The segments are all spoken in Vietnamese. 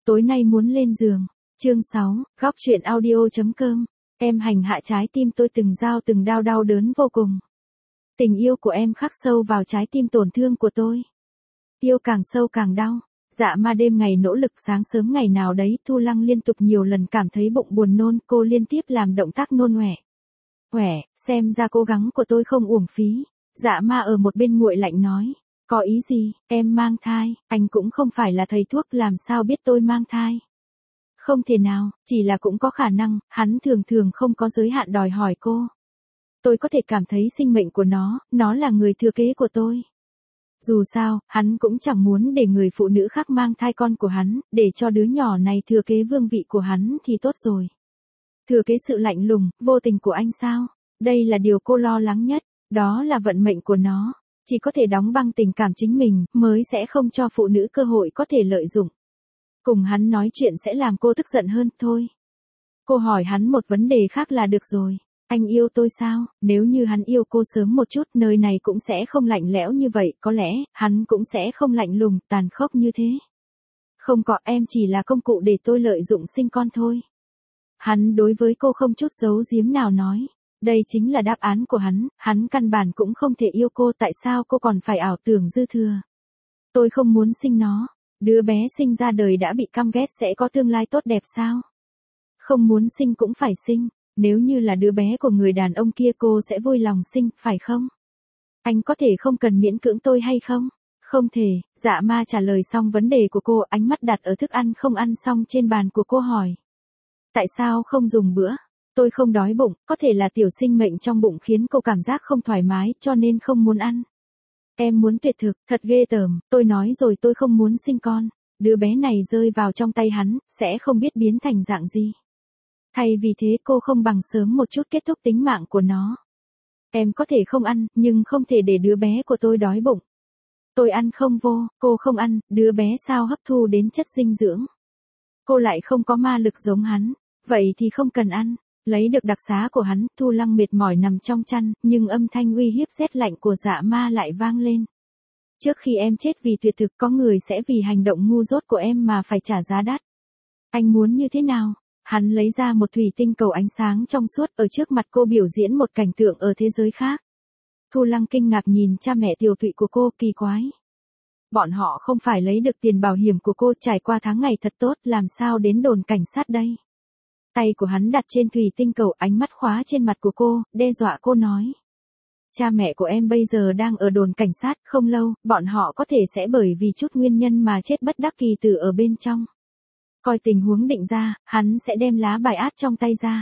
Tối nay muốn lên giường. Chương 6, góc truyện audio.com. Em hành hạ trái tim tôi từng dao từng đau đau đớn vô cùng. Tình yêu của em khắc sâu vào trái tim tổn thương của tôi. Yêu càng sâu càng đau. Dạ ma đêm ngày nỗ lực, sáng sớm ngày nào đấy Thu Lăng liên tục nhiều lần cảm thấy bụng buồn nôn, cô liên tiếp làm động tác nôn ọe. Xem ra cố gắng của tôi không uổng phí. Dạ ma ở một bên nguội lạnh nói. Có ý gì, em mang thai, anh cũng không phải là thầy thuốc, làm sao biết tôi mang thai. Không thể nào, chỉ là cũng có khả năng, hắn thường thường không có giới hạn đòi hỏi cô. Tôi có thể cảm thấy sinh mệnh của nó là người thừa kế của tôi. Dù sao, hắn cũng chẳng muốn để người phụ nữ khác mang thai con của hắn, để cho đứa nhỏ này thừa kế vương vị của hắn thì tốt rồi. Thừa kế sự lạnh lùng, vô tình của anh sao? Đây là điều cô lo lắng nhất, đó là vận mệnh của nó. Chỉ có thể đóng băng tình cảm chính mình, mới sẽ không cho phụ nữ cơ hội có thể lợi dụng. Cùng hắn nói chuyện sẽ làm cô tức giận hơn thôi. Cô hỏi hắn một vấn đề khác là được rồi. Anh yêu tôi sao? Nếu như hắn yêu cô sớm một chút, nơi này cũng sẽ không lạnh lẽo như vậy, có lẽ, hắn cũng sẽ không lạnh lùng, tàn khốc như thế. Không có, em chỉ là công cụ để tôi lợi dụng sinh con thôi. Hắn đối với cô không chút giấu giếm nào nói. Đây chính là đáp án của hắn căn bản cũng không thể yêu cô, tại sao cô còn phải ảo tưởng dư thừa. Tôi không muốn sinh nó, đứa bé sinh ra đời đã bị căm ghét sẽ có tương lai tốt đẹp sao? Không muốn sinh cũng phải sinh, nếu như là đứa bé của người đàn ông kia cô sẽ vui lòng sinh, phải không? Anh có thể không cần miễn cưỡng tôi hay không? Không thể, dạ ma trả lời xong vấn đề của cô, ánh mắt đặt ở thức ăn không ăn xong trên bàn của cô hỏi. Tại sao không dùng bữa? Tôi không đói bụng, có thể là tiểu sinh mệnh trong bụng khiến cô cảm giác không thoải mái cho nên không muốn ăn. Em muốn tuyệt thực, thật ghê tởm, tôi nói rồi tôi không muốn sinh con. Đứa bé này rơi vào trong tay hắn, sẽ không biết biến thành dạng gì. Thay vì thế cô không bằng sớm một chút kết thúc tính mạng của nó. Em có thể không ăn, nhưng không thể để đứa bé của tôi đói bụng. Tôi ăn không vô, cô không ăn, đứa bé sao hấp thu đến chất dinh dưỡng. Cô lại không có ma lực giống hắn, vậy thì không cần ăn. Lấy được đặc xá của hắn, Thu Lăng mệt mỏi nằm trong chăn, nhưng âm thanh uy hiếp rét lạnh của dạ ma lại vang lên. Trước khi em chết vì tuyệt thực, có người sẽ vì hành động ngu dốt của em mà phải trả giá đắt. Anh muốn như thế nào? Hắn lấy ra một thủy tinh cầu ánh sáng trong suốt, ở trước mặt cô biểu diễn một cảnh tượng ở thế giới khác. Thu Lăng kinh ngạc nhìn cha mẹ tiểu tụy của cô, kỳ quái. Bọn họ không phải lấy được tiền bảo hiểm của cô, trải qua tháng ngày thật tốt, làm sao đến đồn cảnh sát đây? Tay của hắn đặt trên thủy tinh cầu, ánh mắt khóa trên mặt của cô, đe dọa cô nói. Cha mẹ của em bây giờ đang ở đồn cảnh sát, không lâu, bọn họ có thể sẽ bởi vì chút nguyên nhân mà chết bất đắc kỳ tử ở bên trong. Coi tình huống định ra, hắn sẽ đem lá bài át trong tay ra.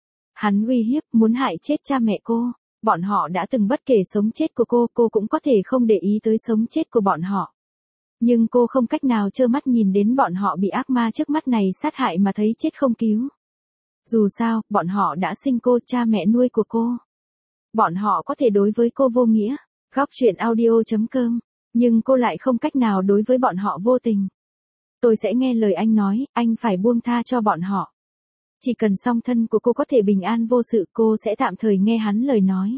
Hắn uy hiếp, muốn hại chết cha mẹ cô. Bọn họ đã từng bất kể sống chết của cô cũng có thể không để ý tới sống chết của bọn họ. Nhưng cô không cách nào trơ mắt nhìn đến bọn họ bị ác ma trước mắt này sát hại mà thấy chết không cứu. Dù sao, bọn họ đã sinh cô, cha mẹ nuôi của cô. Bọn họ có thể đối với cô vô nghĩa, góc truyện audio.com, nhưng cô lại không cách nào đối với bọn họ vô tình. Tôi sẽ nghe lời anh nói, anh phải buông tha cho bọn họ. Chỉ cần song thân của cô có thể bình an vô sự, cô sẽ tạm thời nghe hắn lời nói.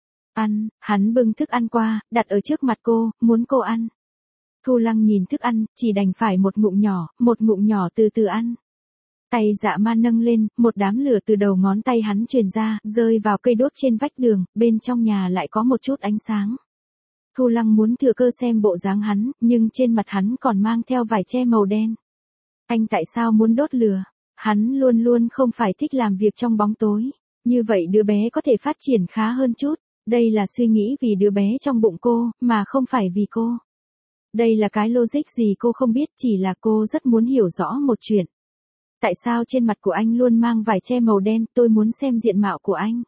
Ăn, hắn bưng thức ăn qua, đặt ở trước mặt cô, muốn cô ăn. Thu Lăng nhìn thức ăn, chỉ đành phải một ngụm nhỏ từ từ ăn. Tay dạ ma nâng lên, một đám lửa từ đầu ngón tay hắn truyền ra, rơi vào cây đốt trên vách đường, bên trong nhà lại có một chút ánh sáng. Thu Lăng muốn thừa cơ xem bộ dáng hắn, nhưng trên mặt hắn còn mang theo vải che màu đen. Anh tại sao muốn đốt lửa? Hắn luôn luôn không phải thích làm việc trong bóng tối. Như vậy đứa bé có thể phát triển khá hơn chút. Đây là suy nghĩ vì đứa bé trong bụng cô, mà không phải vì cô. Đây là cái logic gì cô không biết, chỉ là cô rất muốn hiểu rõ một chuyện. Tại sao trên mặt của anh luôn mang vải che màu đen, tôi muốn xem diện mạo của anh.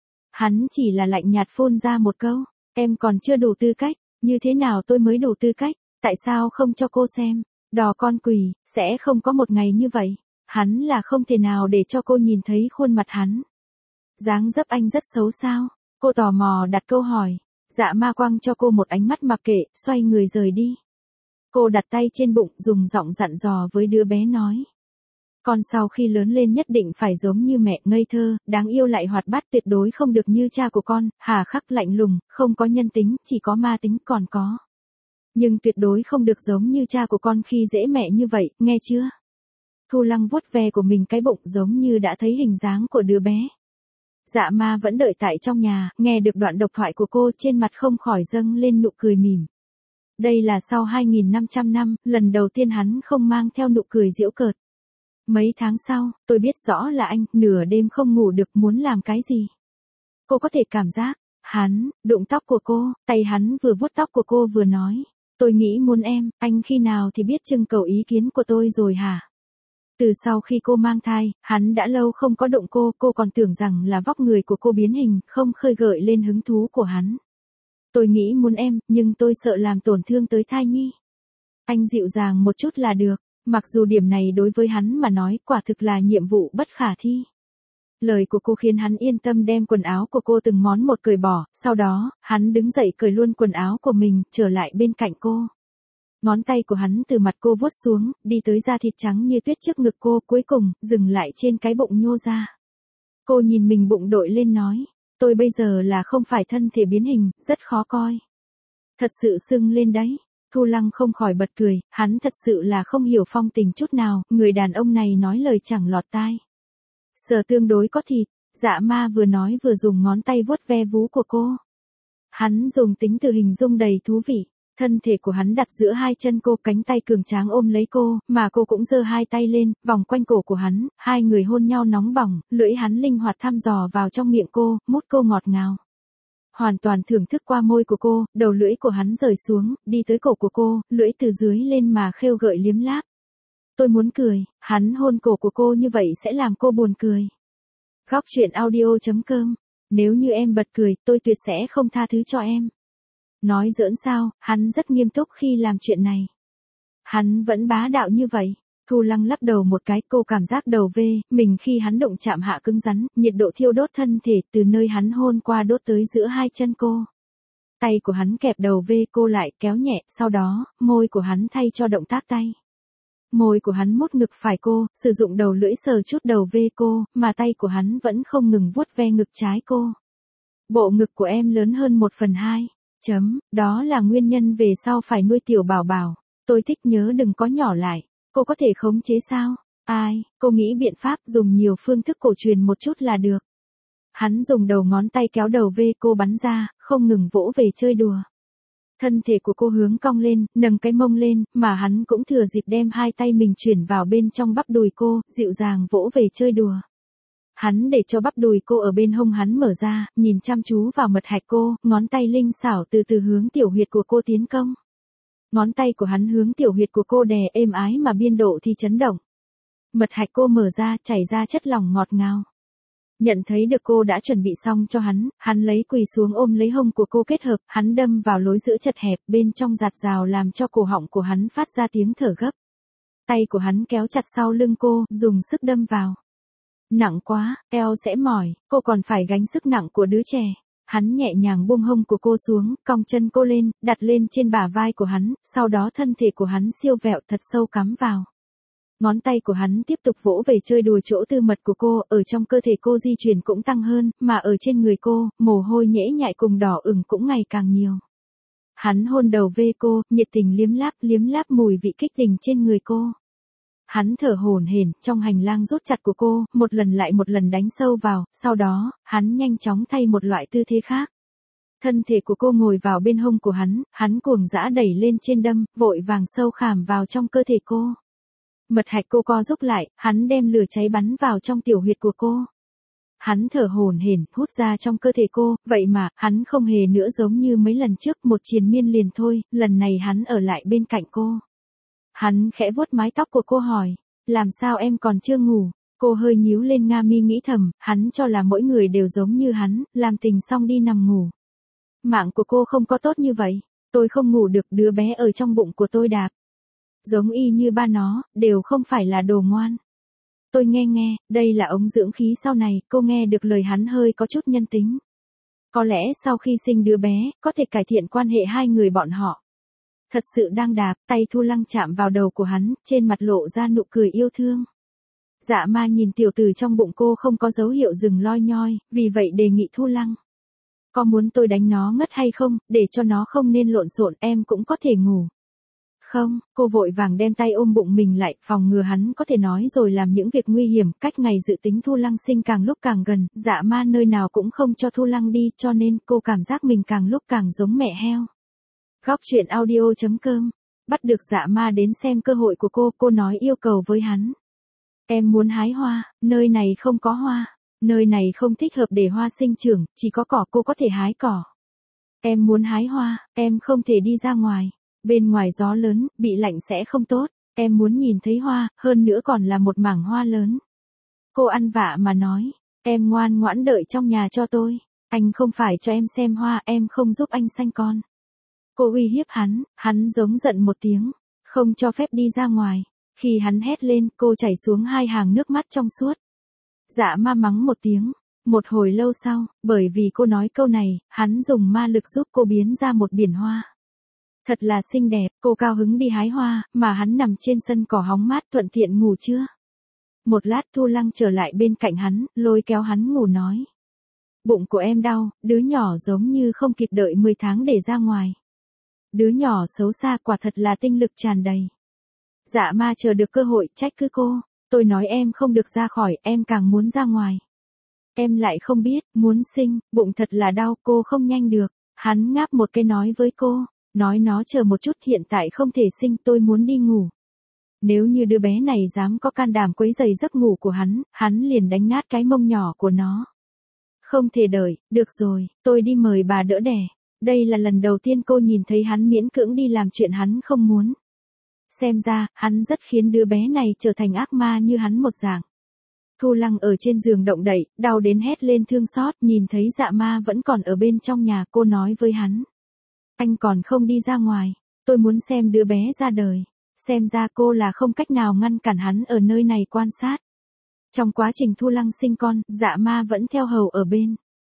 Hắn chỉ là lạnh nhạt phun ra một câu, em còn chưa đủ tư cách, như thế nào tôi mới đủ tư cách, tại sao không cho cô xem, đò con quỷ, sẽ không có một ngày như vậy. Hắn là không thể nào để cho cô nhìn thấy khuôn mặt hắn. Dáng dấp anh rất xấu sao? Cô tò mò đặt câu hỏi. Dạ ma quăng cho cô một ánh mắt mặc kệ, xoay người rời đi. Cô đặt tay trên bụng, dùng giọng dặn dò với đứa bé nói. Con sau khi lớn lên nhất định phải giống như mẹ, ngây thơ, đáng yêu lại hoạt bát, tuyệt đối không được như cha của con, hà khắc lạnh lùng, không có nhân tính, chỉ có ma tính, còn có. Nhưng tuyệt đối không được giống như cha của con khi dễ mẹ như vậy, nghe chưa? Thu Lăng vuốt ve của mình cái bụng giống như đã thấy hình dáng của đứa bé. Dạ ma vẫn đợi tại trong nhà, nghe được đoạn độc thoại của cô trên mặt không khỏi dâng lên nụ cười mỉm. Đây là sau 2.500 năm, lần đầu tiên hắn không mang theo nụ cười giễu cợt. Mấy tháng sau, tôi biết rõ là anh, nửa đêm không ngủ được muốn làm cái gì. Cô có thể cảm giác, hắn, đụng tóc của cô, tay hắn vừa vuốt tóc của cô vừa nói. Tôi nghĩ muốn em, anh khi nào thì biết trưng cầu ý kiến của tôi rồi hả? Từ sau khi cô mang thai, hắn đã lâu không có đụng cô còn tưởng rằng là vóc người của cô biến hình, không khơi gợi lên hứng thú của hắn. Tôi nghĩ muốn em, nhưng tôi sợ làm tổn thương tới thai nhi. Anh dịu dàng một chút là được, mặc dù điểm này đối với hắn mà nói quả thực là nhiệm vụ bất khả thi. Lời của cô khiến hắn yên tâm đem quần áo của cô từng món một cởi bỏ, sau đó, hắn đứng dậy cởi luôn quần áo của mình, trở lại bên cạnh cô. Ngón tay của hắn từ mặt cô vuốt xuống, đi tới da thịt trắng như tuyết trước ngực cô, cuối cùng, dừng lại trên cái bụng nhô ra. Cô nhìn mình bụng đội lên nói, tôi bây giờ là không phải thân thể biến hình, rất khó coi. Thật sự sưng lên đấy. Thu Lăng không khỏi bật cười, hắn thật sự là không hiểu phong tình chút nào, người đàn ông này nói lời chẳng lọt tai. Sờ tương đối có thịt, dạ ma vừa nói vừa dùng ngón tay vuốt ve vú của cô. Hắn dùng tính từ hình dung đầy thú vị. Thân thể của hắn đặt giữa hai chân cô, cánh tay cường tráng ôm lấy cô, mà cô cũng giơ hai tay lên, vòng quanh cổ của hắn, hai người hôn nhau nóng bỏng, lưỡi hắn linh hoạt thăm dò vào trong miệng cô, mút cô ngọt ngào. Hoàn toàn thưởng thức qua môi của cô, đầu lưỡi của hắn rời xuống, đi tới cổ của cô, lưỡi từ dưới lên mà khêu gợi liếm láp. Tôi muốn cười, hắn hôn cổ của cô như vậy sẽ làm cô buồn cười. Góc truyện audio.com. Nếu như em bật cười, tôi tuyệt sẽ không tha thứ cho em. Nói giỡn sao, hắn rất nghiêm túc khi làm chuyện này. Hắn vẫn bá đạo như vậy. Thu Lăng lắc đầu một cái, cô cảm giác đầu vê, mình khi hắn động chạm hạ cứng rắn, nhiệt độ thiêu đốt thân thể từ nơi hắn hôn qua đốt tới giữa hai chân cô. Tay của hắn kẹp đầu vê cô lại, kéo nhẹ, sau đó, môi của hắn thay cho động tác tay. Môi của hắn mút ngực phải cô, sử dụng đầu lưỡi sờ chút đầu vê cô, mà tay của hắn vẫn không ngừng vuốt ve ngực trái cô. Bộ ngực của em lớn hơn 1/2. Đó là nguyên nhân về sau phải nuôi tiểu bảo bảo. Tôi thích nhớ đừng có nhỏ lại. Cô có thể khống chế sao? Cô nghĩ biện pháp dùng nhiều phương thức cổ truyền một chút là được. Hắn dùng đầu ngón tay kéo đầu vê cô bắn ra, không ngừng vỗ về chơi đùa. Thân thể của cô hướng cong lên, nâng cái mông lên, mà hắn cũng thừa dịp đem hai tay mình chuyển vào bên trong bắp đùi cô, dịu dàng vỗ về chơi đùa. Hắn để cho bắp đùi cô ở bên hông hắn mở ra, nhìn chăm chú vào mật hạch cô, ngón tay linh xảo từ từ hướng tiểu huyệt của cô tiến công. Ngón tay của hắn hướng tiểu huyệt của cô đè êm ái mà biên độ thì chấn động. Mật hạch cô mở ra, chảy ra chất lỏng ngọt ngào. Nhận thấy được cô đã chuẩn bị xong cho hắn lấy quỳ xuống ôm lấy hông của cô kết hợp, hắn đâm vào lối giữa chật hẹp, bên trong giạt rào làm cho cổ họng của hắn phát ra tiếng thở gấp. Tay của hắn kéo chặt sau lưng cô, dùng sức đâm vào. Nặng quá, eo sẽ mỏi, cô còn phải gánh sức nặng của đứa trẻ. Hắn nhẹ nhàng buông hông của cô xuống, cong chân cô lên, đặt lên trên bả vai của hắn, sau đó thân thể của hắn siêu vẹo thật sâu cắm vào. Ngón tay của hắn tiếp tục vỗ về chơi đùa chỗ tư mật của cô, ở trong cơ thể cô di chuyển cũng tăng hơn, mà ở trên người cô, mồ hôi nhễ nhại cùng đỏ ửng cũng ngày càng nhiều. Hắn hôn đầu vê cô, nhiệt tình liếm láp mùi vị kích tình trên người cô. Hắn thở hổn hển, trong hành lang rút chặt của cô, một lần lại một lần đánh sâu vào, sau đó, hắn nhanh chóng thay một loại tư thế khác. Thân thể của cô ngồi vào bên hông của hắn cuồng dã đẩy lên trên đâm, vội vàng sâu khảm vào trong cơ thể cô. Mật hạch cô co rút lại, hắn đem lửa cháy bắn vào trong tiểu huyệt của cô. Hắn thở hổn hển, hút ra trong cơ thể cô, vậy mà, hắn không hề nữa giống như mấy lần trước, một triền miên liền thôi, lần này hắn ở lại bên cạnh cô. Hắn khẽ vuốt mái tóc của cô hỏi, làm sao em còn chưa ngủ? Cô hơi nhíu lên nga mi nghĩ thầm, hắn cho là mỗi người đều giống như hắn, làm tình xong đi nằm ngủ. Mạng của cô không có tốt như vậy, tôi không ngủ được, đứa bé ở trong bụng của tôi đạp. Giống y như ba nó, đều không phải là đồ ngoan. Tôi nghe, đây là ống dưỡng khí sau này, cô nghe được lời hắn hơi có chút nhân tính. Có lẽ sau khi sinh đứa bé, có thể cải thiện quan hệ hai người bọn họ. Thật sự đang đạp, tay Thu Lăng chạm vào đầu của hắn, trên mặt lộ ra nụ cười yêu thương. Dạ ma nhìn tiểu tử trong bụng cô không có dấu hiệu dừng loi nhoi, vì vậy đề nghị Thu Lăng. Có muốn tôi đánh nó ngất hay không, để cho nó không nên lộn xộn, em cũng có thể ngủ. Không, cô vội vàng đem tay ôm bụng mình lại, phòng ngừa hắn có thể nói rồi làm những việc nguy hiểm. Cách ngày dự tính Thu Lăng sinh càng lúc càng gần, Dạ Ma nơi nào cũng không cho Thu Lăng đi, cho nên cô cảm giác mình càng lúc càng giống mẹ heo. Góc truyện audio.com. Bắt được Dạ Ma đến xem cơ hội của cô nói yêu cầu với hắn. Em muốn hái hoa, nơi này không có hoa. Nơi này không thích hợp để hoa sinh trưởng, chỉ có cỏ, cô có thể hái cỏ. Em muốn hái hoa, em không thể đi ra ngoài. Bên ngoài gió lớn, bị lạnh sẽ không tốt. Em muốn nhìn thấy hoa, hơn nữa còn là một mảng hoa lớn. Cô ăn vạ mà nói, em ngoan ngoãn đợi trong nhà cho tôi. Anh không phải cho em xem hoa, em không giúp anh sanh con. Cô uy hiếp hắn giống giận một tiếng, không cho phép đi ra ngoài. Khi hắn hét lên, cô chảy xuống 2 hàng nước mắt trong suốt. Dạ Ma mắng một tiếng. Một hồi lâu sau, bởi vì cô nói câu này, hắn dùng ma lực giúp cô biến ra một biển hoa. Thật là xinh đẹp, cô cao hứng đi hái hoa, mà hắn nằm trên sân cỏ hóng mát thuận tiện ngủ chưa. Một lát Thu Lăng trở lại bên cạnh hắn, lôi kéo hắn ngủ nói. Bụng của em đau, đứa nhỏ giống như không kịp đợi 10 tháng để ra ngoài. Đứa nhỏ xấu xa quả thật là tinh lực tràn đầy. Dạ Ma chờ được cơ hội trách cứ cô. Tôi nói em không được ra khỏi, em càng muốn ra ngoài. Em lại không biết, muốn sinh, bụng thật là đau, cô không nhanh được. Hắn ngáp một cái nói với cô, nói nó chờ một chút, hiện tại không thể sinh, tôi muốn đi ngủ. Nếu như đứa bé này dám có can đảm quấy rầy giấc ngủ của hắn liền đánh nát cái mông nhỏ của nó. Không thể đợi, được rồi, tôi đi mời bà đỡ đẻ. Đây là lần đầu tiên cô nhìn thấy hắn miễn cưỡng đi làm chuyện hắn không muốn. Xem ra, hắn rất khiến đứa bé này trở thành ác ma như hắn một dạng. Thu Lăng ở trên giường động đậy, đau đến hét lên thương xót, nhìn thấy Dạ Ma vẫn còn ở bên trong nhà, cô nói với hắn. Anh còn không đi ra ngoài, tôi muốn xem đứa bé ra đời. Xem ra cô là không cách nào ngăn cản hắn ở nơi này quan sát. Trong quá trình Thu Lăng sinh con, Dạ Ma vẫn theo hầu ở bên.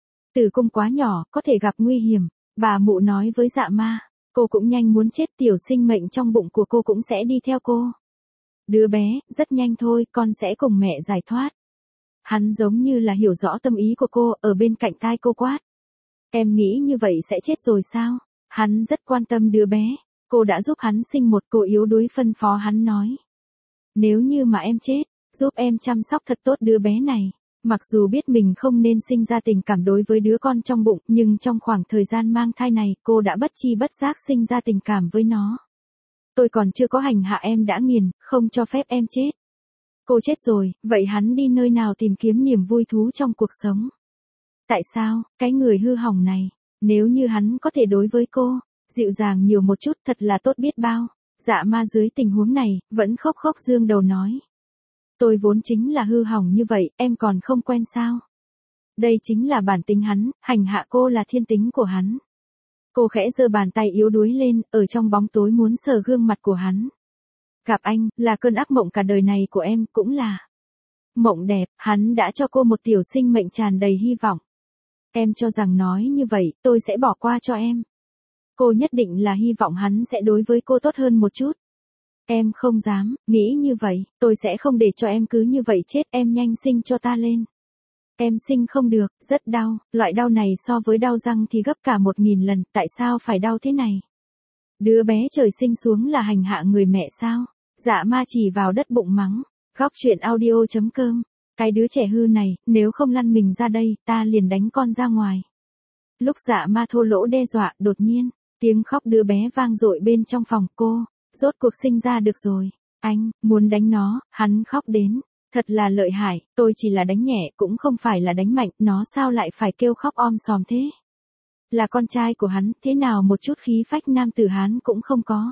Tử cung quá nhỏ, có thể gặp nguy hiểm, bà mụ nói với Dạ Ma. Cô cũng nhanh muốn chết, tiểu sinh mệnh trong bụng của cô cũng sẽ đi theo cô. Đứa bé, rất nhanh thôi, con sẽ cùng mẹ giải thoát. Hắn giống như là hiểu rõ tâm ý của cô, ở bên cạnh tai cô quát. Em nghĩ như vậy sẽ chết rồi sao? Hắn rất quan tâm đứa bé. Cô đã giúp hắn sinh một, cô yếu đuối phân phó hắn nói. Nếu như mà em chết, giúp em chăm sóc thật tốt đứa bé này. Mặc dù biết mình không nên sinh ra tình cảm đối với đứa con trong bụng, nhưng trong khoảng thời gian mang thai này, cô đã bất chi bất giác sinh ra tình cảm với nó. Tôi còn chưa có hành hạ em đã nghiền, không cho phép em chết. Cô chết rồi, vậy hắn đi nơi nào tìm kiếm niềm vui thú trong cuộc sống? Tại sao, cái người hư hỏng này, nếu như hắn có thể đối với cô, dịu dàng nhiều một chút thật là tốt biết bao. Dạ Ma dưới tình huống này, vẫn khóc khóc dương đầu nói. Tôi vốn chính là hư hỏng như vậy, em còn không quen sao? Đây chính là bản tính hắn, hành hạ cô là thiên tính của hắn. Cô khẽ giơ bàn tay yếu đuối lên, ở trong bóng tối muốn sờ gương mặt của hắn. Gặp anh, là cơn ác mộng cả đời này của em, cũng là mộng đẹp, hắn đã cho cô một tiểu sinh mệnh tràn đầy hy vọng. Em cho rằng nói như vậy, tôi sẽ bỏ qua cho em. Cô nhất định là hy vọng hắn sẽ đối với cô tốt hơn một chút. Em không dám, nghĩ như vậy, tôi sẽ không để cho em cứ như vậy chết, em nhanh sinh cho ta lên. Em sinh không được, rất đau, loại đau này so với đau răng thì gấp cả 1000 lần, tại sao phải đau thế này? Đứa bé trời sinh xuống là hành hạ người mẹ sao? Dạ Ma chỉ vào đất bụng mắng. Góc truyện audio.com. Cái đứa trẻ hư này, nếu không lăn mình ra đây, ta liền đánh con ra ngoài. Lúc Dạ Ma thô lỗ đe dọa, đột nhiên, tiếng khóc đứa bé vang dội bên trong phòng cô. Rốt cuộc sinh ra được rồi. Anh, muốn đánh nó, hắn khóc đến. Thật là lợi hại, tôi chỉ là đánh nhẹ, cũng không phải là đánh mạnh, nó sao lại phải kêu khóc om sòm thế? Là con trai của hắn, thế nào một chút khí phách nam tử hắn cũng không có.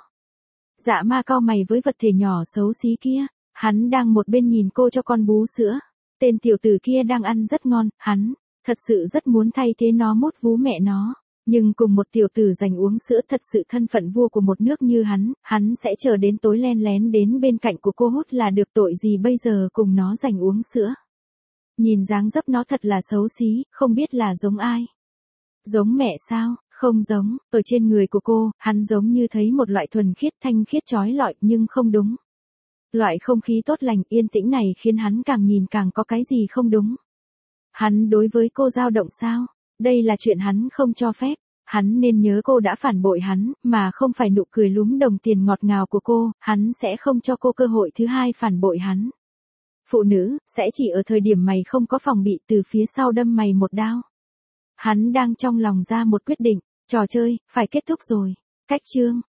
Dạ Ma cau mày với vật thể nhỏ xấu xí kia, hắn đang một bên nhìn cô cho con bú sữa. Tên tiểu tử kia đang ăn rất ngon, hắn thật sự rất muốn thay thế nó mút vú mẹ nó. Nhưng cùng một tiểu tử dành uống sữa, thật sự thân phận vua của một nước như hắn sẽ chờ đến tối len lén đến bên cạnh của cô hút là được, tội gì bây giờ cùng nó dành uống sữa. Nhìn dáng dấp nó thật là xấu xí, không biết là giống ai. Giống mẹ sao? Không giống, ở trên người của cô, hắn giống như thấy một loại thuần khiết thanh khiết chói lọi, nhưng không đúng. Loại không khí tốt lành yên tĩnh này khiến hắn càng nhìn càng có cái gì không đúng. Hắn đối với cô dao động sao? Đây là chuyện hắn không cho phép. Hắn nên nhớ cô đã phản bội hắn, mà không phải nụ cười lúm đồng tiền ngọt ngào của cô, hắn sẽ không cho cô cơ hội thứ hai phản bội hắn. Phụ nữ, sẽ chỉ ở thời điểm mày không có phòng bị từ phía sau đâm mày một đao. Hắn đang trong lòng ra một quyết định, trò chơi, phải kết thúc rồi. Cách chương